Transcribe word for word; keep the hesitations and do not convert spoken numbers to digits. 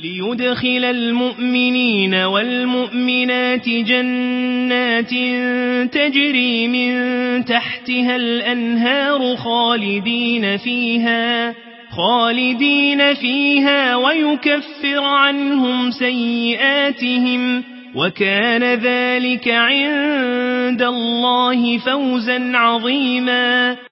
ليدخل المؤمنين والمؤمنات جنات تجري من تحتها الأنهار خالدين فيها خالدين فيها ويكفر عنهم سيئاتهم وكان ذلك عند الله فوزا عظيما.